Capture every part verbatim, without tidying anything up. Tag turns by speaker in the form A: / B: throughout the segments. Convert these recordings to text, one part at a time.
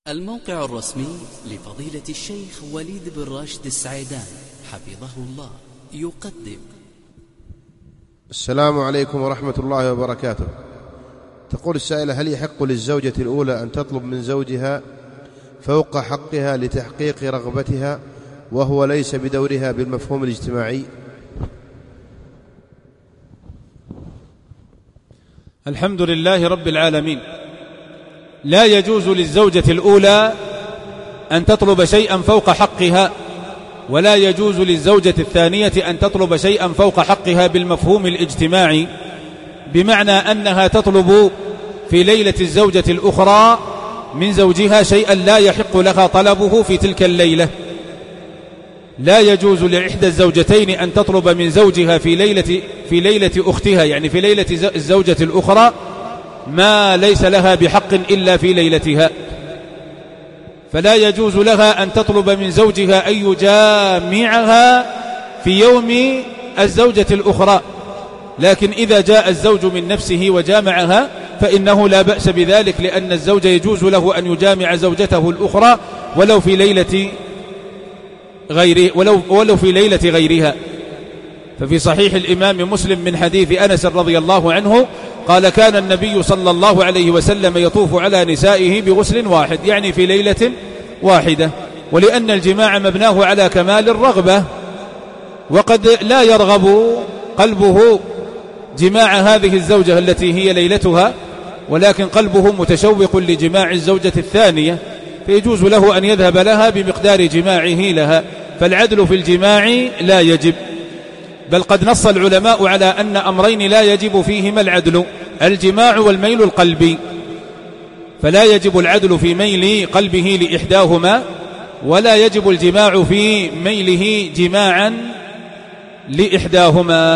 A: الموقع الرسمي لفضيلة الشيخ وليد بن راشد السعيدان حفظه الله يقدم.
B: السلام عليكم ورحمة الله وبركاته. تقول السائلة: هل يحق للزوجة الأولى أن تطلب من زوجها فوق حقها لتحقيق رغبتها وهو ليس بدورها بالمفهوم الاجتماعي؟
C: الحمد لله رب العالمين. لا يجوز للزوجة الأولى أن تطلب شيئا فوق حقها، ولا يجوز للزوجة الثانية أن تطلب شيئا فوق حقها بالمفهوم الاجتماعي، بمعنى أنها تطلب في ليلة الزوجة الأخرى من زوجها شيئا لا يحق لها طلبه في تلك الليلة. لا يجوز لإحدى الزوجتين أن تطلب من زوجها في ليلة, في ليلة أختها، يعني في ليلة الزوجة الأخرى، ما ليس لها بحق إلا في ليلتها. فلا يجوز لها أن تطلب من زوجها أن يجامعها في يوم الزوجة الأخرى، لكن إذا جاء الزوج من نفسه وجامعها فإنه لا بأس بذلك، لأن الزوج يجوز له أن يجامع زوجته الأخرى ولو في ليلة غيره ولو, ولو في ليلة غيرها. ففي صحيح الإمام مسلم من حديث أنس رضي الله عنه قال: كان النبي صلى الله عليه وسلم يطوف على نسائه بغسل واحد، يعني في ليلة واحدة. ولأن الجماع مبناه على كمال الرغبة، وقد لا يرغب قلبه جماع هذه الزوجة التي هي ليلتها، ولكن قلبه متشوق لجماع الزوجة الثانية، فيجوز له أن يذهب لها بمقدار جماعه لها. فالعدل في الجماع لا يجب، بل قد نص العلماء على أن أمرين لا يجب فيهما العدل: الجماع والميل القلبي. فلا يجب العدل في ميل قلبه لإحداهما، ولا يجب الجماع في ميله جماعا لإحداهما.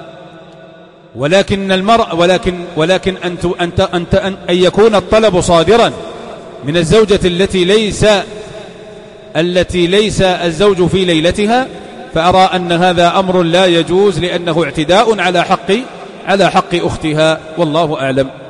C: ولكن المرء ولكن ولكن أن أن أن أن يكون الطلب صادرا من الزوجة التي ليس التي ليس الزوج في ليلتها، فأرى أن هذا أمر لا يجوز، لأنه اعتداء على حق على حق أختها، والله أعلم.